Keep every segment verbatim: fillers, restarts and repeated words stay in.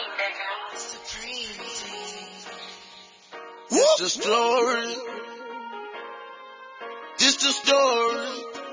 This the story. This the story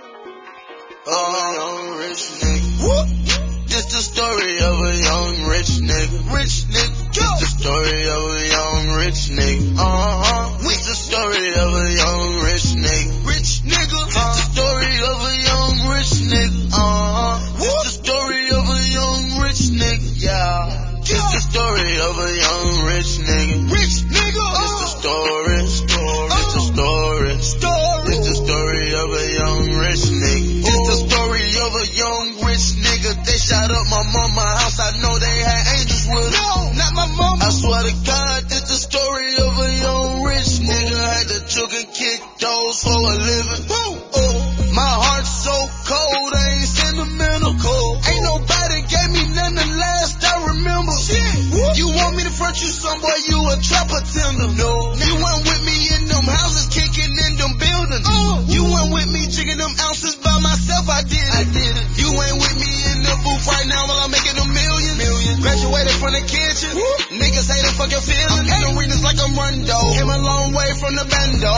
of a young rich nigga. This the story of a young rich nigga. Rich nigga. This the story of a young rich nigga. Uh-huh. This the story of a young rich nigga. Rich nigga. This the story of a young rich nigga. Uh-huh. This the story of a young rich nigga. Yeah. This the story of a young rich nigga. Rich nigga. This the story. This the story. This the story of a young rich nigga. This the story of a young rich nigga. They shot up my mama's house. I know they had angels with them. No, not my mama. I swear to God, this the story of a young rich nigga. Had to choke and kick doors for a living. Oh, my heart's so cold, I ain't sentimental. Cold. Ain't nobody gave me none the last I remember. Shit. You want me to front you some boy, you a trap pretender. No, you went with me in them houses, kicking in them buildings. Uh, you went with me jigging them ounces by myself, I did it. I did it. You ain't with me in the booth right now while I'm making a million. Million. Graduated from the kitchen. Woo. Niggas hate the fucking feeling. Okay. In arenas like a Rondo. Came a long way from the bando.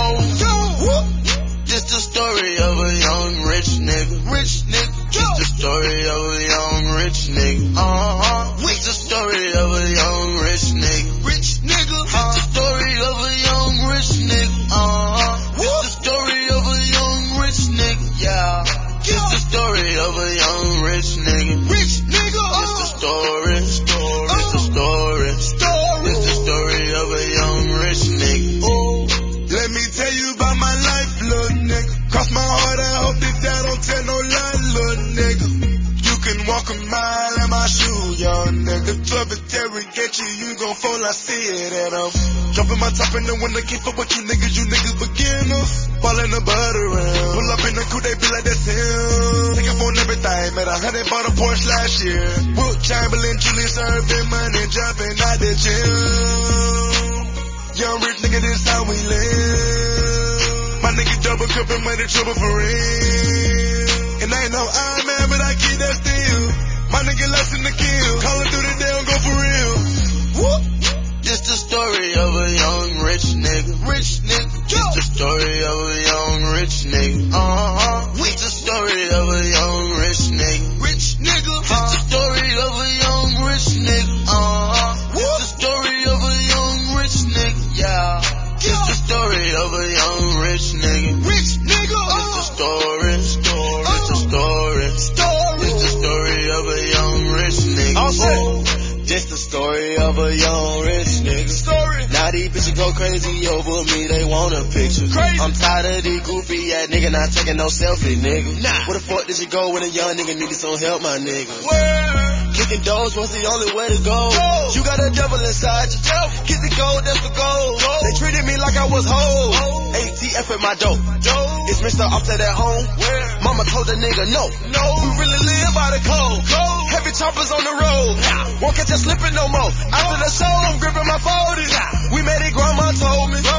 This the story of a young rich nigga. Rich nigga. This the story of a young rich nigga. Uh-huh. This the story of a young rich nigga. Rich nigga. This the story of a young rich nigga. Uh-huh. This the story of a young rich nigga. Yeah. This the story of a young rich nigga. Rich nigga. This the story. This the story. This the story of a young rich nigga. Oh, let me tell you about my life, little nigga. Cross my heart, I hope that that don't tell no lie, little nigga. You can walk a mile in my shoe, young nigga. twelve interrogate you, you gon' fall, I see it, and I'm dropping my top in the window, keep up with you niggas, you niggas beginners. Ballin' the butt around, pull up in the coupe, they be like, that's him. Take up on everything, man, I hundred bought a Porsche last year. Wilt Chamberlain, Julius Erving, money jumping out the gym. Young rich nigga, this how we live. My nigga double cupping money trouble for real. And I ain't no I man, but I keep that still. My nigga less than the kill. Callin' through the day, don't go for real. Whoop. This the story of a young rich nigga. Rich nigga. This the story of a young rich nigga. Uh-huh. This the story of a young rich nigga. Rich nigga. This the story of a young rich nigga. Uh-huh. This the story of a young rich nigga. Yeah. This the story of a young rich nigga. Rich nigga. This the story. This the story. This the story of a young rich nigga. Oh, this the story of a young rich nigga. Story. Now these bitches go crazy over me, they want a picture. Crazy. I'm tired of these goofy ass nigga not taking no selfie, nigga. Nah. Where the fuck did you go when a young nigga needed some help, my nigga? Where? Kicking doors was the only way to go. go. You got a devil inside you. Devil. Get the gold, that's the gold. gold. They treated me like I was whole. Oh. A T F at my dope. dope. It's Mister Offset at home. Where? Mama told the nigga no. No. We really live by the code. Cold. Heavy choppers on the road. Nah. Won't catch us slipping no more. No. After the show, I'm gripping my forties. Nah. We made it, grandma told me.